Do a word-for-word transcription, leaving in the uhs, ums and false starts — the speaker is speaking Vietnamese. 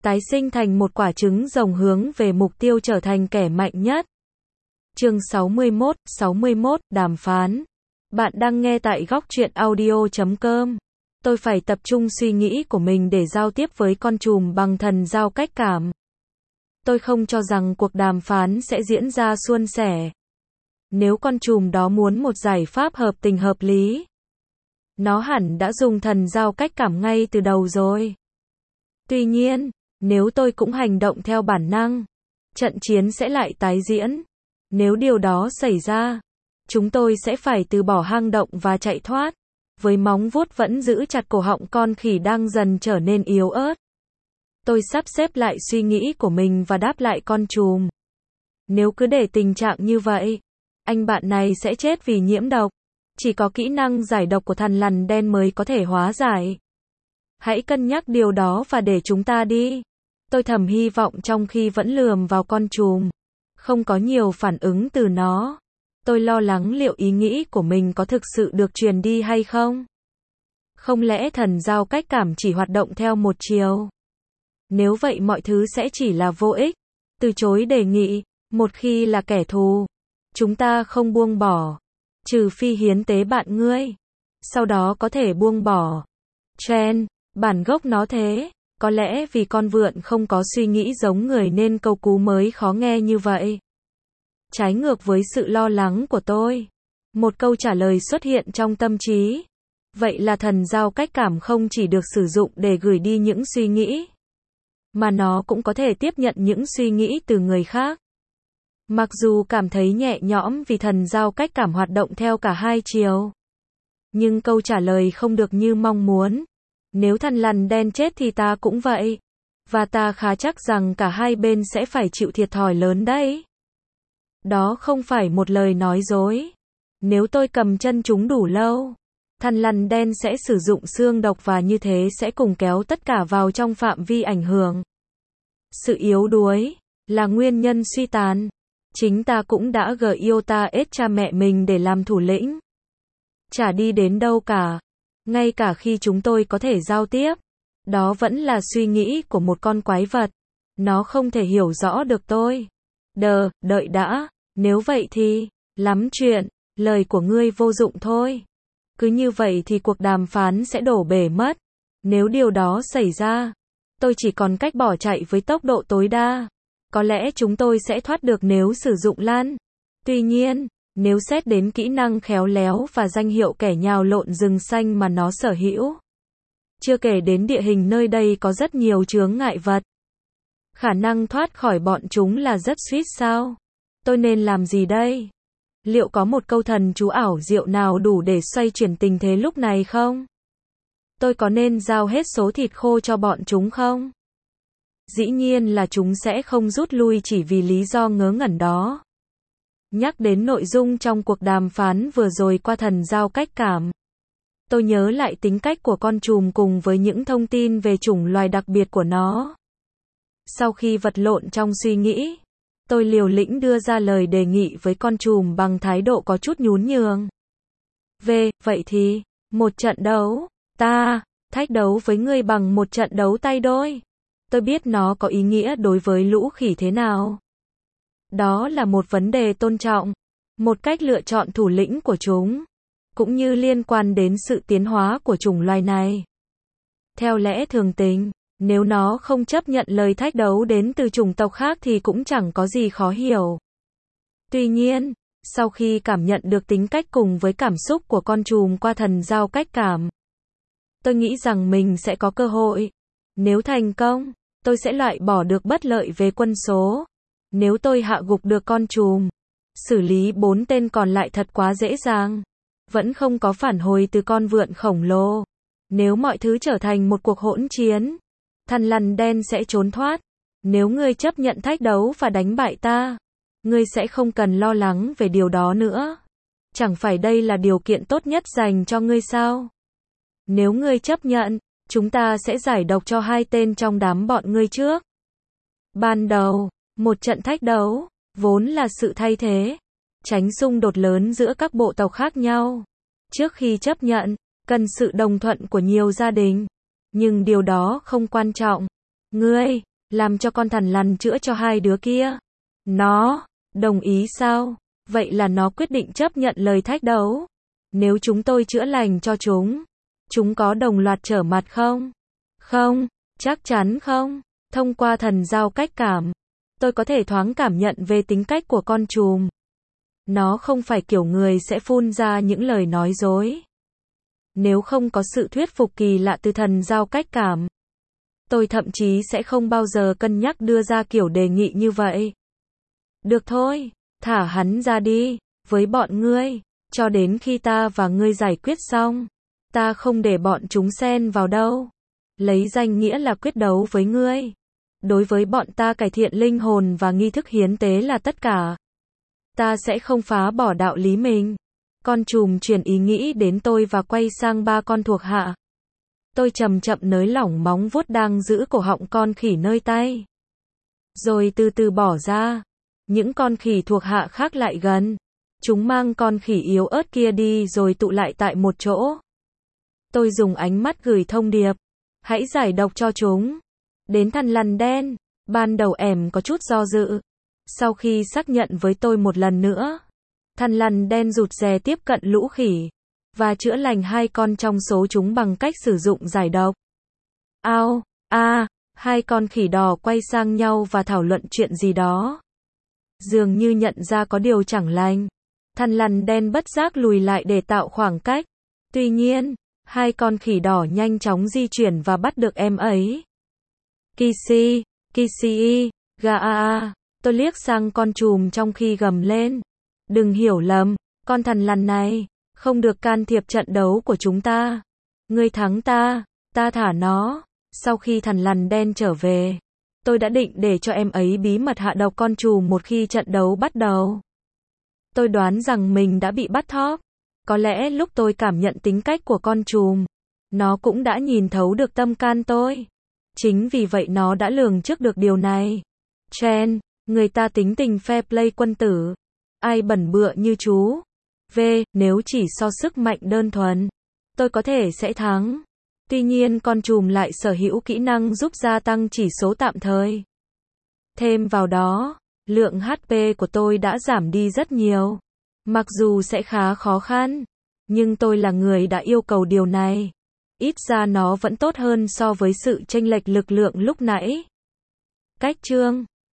tái sinh thành một quả trứng rồng hướng về mục tiêu trở thành kẻ mạnh nhất. Chương sáu mươi mốt, sáu mươi mốt, đàm phán. Bạn đang nghe tại góc truyện audio chấm com. Tôi phải tập trung suy nghĩ của mình để giao tiếp với con trùm bằng thần giao cách cảm. Tôi không cho rằng cuộc đàm phán sẽ diễn ra suôn sẻ. Nếu con trùm đó muốn một giải pháp hợp tình hợp lý, nó hẳn đã dùng thần giao cách cảm ngay từ đầu rồi. Tuy nhiên, nếu tôi cũng hành động theo bản năng, trận chiến sẽ lại tái diễn. Nếu điều đó xảy ra, chúng tôi sẽ phải từ bỏ hang động và chạy thoát, với móng vuốt vẫn giữ chặt cổ họng con khỉ đang dần trở nên yếu ớt. Tôi sắp xếp lại suy nghĩ của mình và đáp lại con trùm. Nếu cứ để tình trạng như vậy, anh bạn này sẽ chết vì nhiễm độc. Chỉ có kỹ năng giải độc của thằn lằn đen mới có thể hóa giải. Hãy cân nhắc điều đó và để chúng ta đi. Tôi thầm hy vọng trong khi vẫn lườm vào con trùm. Không có nhiều phản ứng từ nó. Tôi lo lắng liệu ý nghĩ của mình có thực sự được truyền đi hay không. Không lẽ thần giao cách cảm chỉ hoạt động theo một chiều? Nếu vậy mọi thứ sẽ chỉ là vô ích. Từ chối đề nghị, một khi là kẻ thù, chúng ta không buông bỏ. Trừ phi hiến tế bạn ngươi. Sau đó có thể buông bỏ. Chen, bản gốc nó thế. Có lẽ vì con vượn không có suy nghĩ giống người nên câu cú mới khó nghe như vậy. Trái ngược với sự lo lắng của tôi, một câu trả lời xuất hiện trong tâm trí. Vậy là thần giao cách cảm không chỉ được sử dụng để gửi đi những suy nghĩ, mà nó cũng có thể tiếp nhận những suy nghĩ từ người khác. Mặc dù cảm thấy nhẹ nhõm vì thần giao cách cảm hoạt động theo cả hai chiều, nhưng câu trả lời không được như mong muốn. Nếu thằn lằn đen chết thì ta cũng vậy. Và ta khá chắc rằng cả hai bên sẽ phải chịu thiệt thòi lớn đấy. Đó không phải một lời nói dối. Nếu tôi cầm chân chúng đủ lâu, thằn lằn đen sẽ sử dụng xương độc và như thế sẽ cùng kéo tất cả vào trong phạm vi ảnh hưởng. Sự yếu đuối là nguyên nhân suy tàn. Chính ta cũng đã gợi yêu ta ết cha mẹ mình để làm thủ lĩnh. Chả đi đến đâu cả. Ngay cả khi chúng tôi có thể giao tiếp, đó vẫn là suy nghĩ của một con quái vật. Nó không thể hiểu rõ được tôi. Đờ, đợi đã. Nếu vậy thì, lắm chuyện, lời của ngươi vô dụng thôi. Cứ như vậy thì cuộc đàm phán sẽ đổ bể mất. Nếu điều đó xảy ra, tôi chỉ còn cách bỏ chạy với tốc độ tối đa. Có lẽ chúng tôi sẽ thoát được nếu sử dụng lan. Tuy nhiên, nếu xét đến kỹ năng khéo léo và danh hiệu kẻ nhào lộn rừng xanh mà nó sở hữu, chưa kể đến địa hình nơi đây có rất nhiều chướng ngại vật, khả năng thoát khỏi bọn chúng là rất suýt sao? Tôi nên làm gì đây? Liệu có một câu thần chú ảo diệu nào đủ để xoay chuyển tình thế lúc này không? Tôi có nên giao hết số thịt khô cho bọn chúng không? Dĩ nhiên là chúng sẽ không rút lui chỉ vì lý do ngớ ngẩn đó. Nhắc đến nội dung trong cuộc đàm phán vừa rồi qua thần giao cách cảm, tôi nhớ lại tính cách của con trùm cùng với những thông tin về chủng loài đặc biệt của nó. Sau khi vật lộn trong suy nghĩ, tôi liều lĩnh đưa ra lời đề nghị với con trùm bằng thái độ có chút nhún nhường. Về, vậy thì, một trận đấu, ta, thách đấu với ngươi bằng một trận đấu tay đôi. Tôi biết nó có ý nghĩa đối với lũ khỉ thế nào. Đó là một vấn đề tôn trọng, một cách lựa chọn thủ lĩnh của chúng, cũng như liên quan đến sự tiến hóa của chủng loài này. Theo lẽ thường tình, nếu nó không chấp nhận lời thách đấu đến từ chủng tộc khác thì cũng chẳng có gì khó hiểu. Tuy nhiên, sau khi cảm nhận được tính cách cùng với cảm xúc của con trùm qua thần giao cách cảm, tôi nghĩ rằng mình sẽ có cơ hội. Nếu thành công, tôi sẽ loại bỏ được bất lợi về quân số. Nếu tôi hạ gục được con trùm, xử lý bốn tên còn lại thật quá dễ dàng. Vẫn không có phản hồi từ con vượn khổng lồ. Nếu mọi thứ trở thành một cuộc hỗn chiến, thằn lằn đen sẽ trốn thoát. Nếu ngươi chấp nhận thách đấu và đánh bại ta, ngươi sẽ không cần lo lắng về điều đó nữa. Chẳng phải đây là điều kiện tốt nhất dành cho ngươi sao? Nếu ngươi chấp nhận, chúng ta sẽ giải độc cho hai tên trong đám bọn ngươi trước. Ban đầu, một trận thách đấu, vốn là sự thay thế, tránh xung đột lớn giữa các bộ tộc khác nhau. Trước khi chấp nhận, cần sự đồng thuận của nhiều gia đình. Nhưng điều đó không quan trọng. Ngươi, làm cho con thằn lằn chữa cho hai đứa kia. Nó, đồng ý sao? Vậy là nó quyết định chấp nhận lời thách đấu. Nếu chúng tôi chữa lành cho chúng, chúng có đồng loạt trở mặt không? Không, chắc chắn không. Thông qua thần giao cách cảm, tôi có thể thoáng cảm nhận về tính cách của con trùm. Nó không phải kiểu người sẽ phun ra những lời nói dối. Nếu không có sự thuyết phục kỳ lạ từ thần giao cách cảm, tôi thậm chí sẽ không bao giờ cân nhắc đưa ra kiểu đề nghị như vậy. Được thôi, thả hắn ra đi, với bọn ngươi, cho đến khi ta và ngươi giải quyết xong. Ta không để bọn chúng xen vào đâu. Lấy danh nghĩa là quyết đấu với ngươi. Đối với bọn ta cải thiện linh hồn và nghi thức hiến tế là tất cả. Ta sẽ không phá bỏ đạo lý mình. Con trùm chuyển ý nghĩ đến tôi và quay sang ba con thuộc hạ. Tôi chậm chậm nới lỏng móng vuốt đang giữ cổ họng con khỉ nơi tay. Rồi từ từ bỏ ra. Những con khỉ thuộc hạ khác lại gần. Chúng mang con khỉ yếu ớt kia đi rồi tụ lại tại một chỗ. Tôi dùng ánh mắt gửi thông điệp. Hãy giải độc cho chúng. Đến thằn lằn đen. Ban đầu em có chút do dự. Sau khi xác nhận với tôi một lần nữa, thằn lằn đen rụt rè tiếp cận lũ khỉ. Và chữa lành hai con trong số chúng bằng cách sử dụng giải độc. Ao, a, à, hai con khỉ đỏ quay sang nhau và thảo luận chuyện gì đó. Dường như nhận ra có điều chẳng lành. Thằn lằn đen bất giác lùi lại để tạo khoảng cách. Tuy nhiên, hai con khỉ đỏ nhanh chóng di chuyển và bắt được em ấy. Kissy, Kissy, ga a a. Tôi liếc sang con trùm trong khi gầm lên. Đừng hiểu lầm, con thằn lằn này không được can thiệp trận đấu của chúng ta. Ngươi thắng ta, ta thả nó. Sau khi thằn lằn đen trở về, tôi đã định để cho em ấy bí mật hạ độc con trùm một khi trận đấu bắt đầu. Tôi đoán rằng mình đã bị bắt thóp. Có lẽ lúc tôi cảm nhận tính cách của con trùm, nó cũng đã nhìn thấu được tâm can tôi. Chính vì vậy nó đã lường trước được điều này. Chen, người ta tính tình fair play quân tử. Ai bẩn bựa như chú. V, nếu chỉ so sức mạnh đơn thuần, tôi có thể sẽ thắng. Tuy nhiên con trùm lại sở hữu kỹ năng giúp gia tăng chỉ số tạm thời. Thêm vào đó, lượng hát pê của tôi đã giảm đi rất nhiều. Mặc dù sẽ khá khó khăn, nhưng tôi là người đã yêu cầu điều này. Ít ra nó vẫn tốt hơn so với sự chênh lệch lực lượng lúc nãy. Cách chương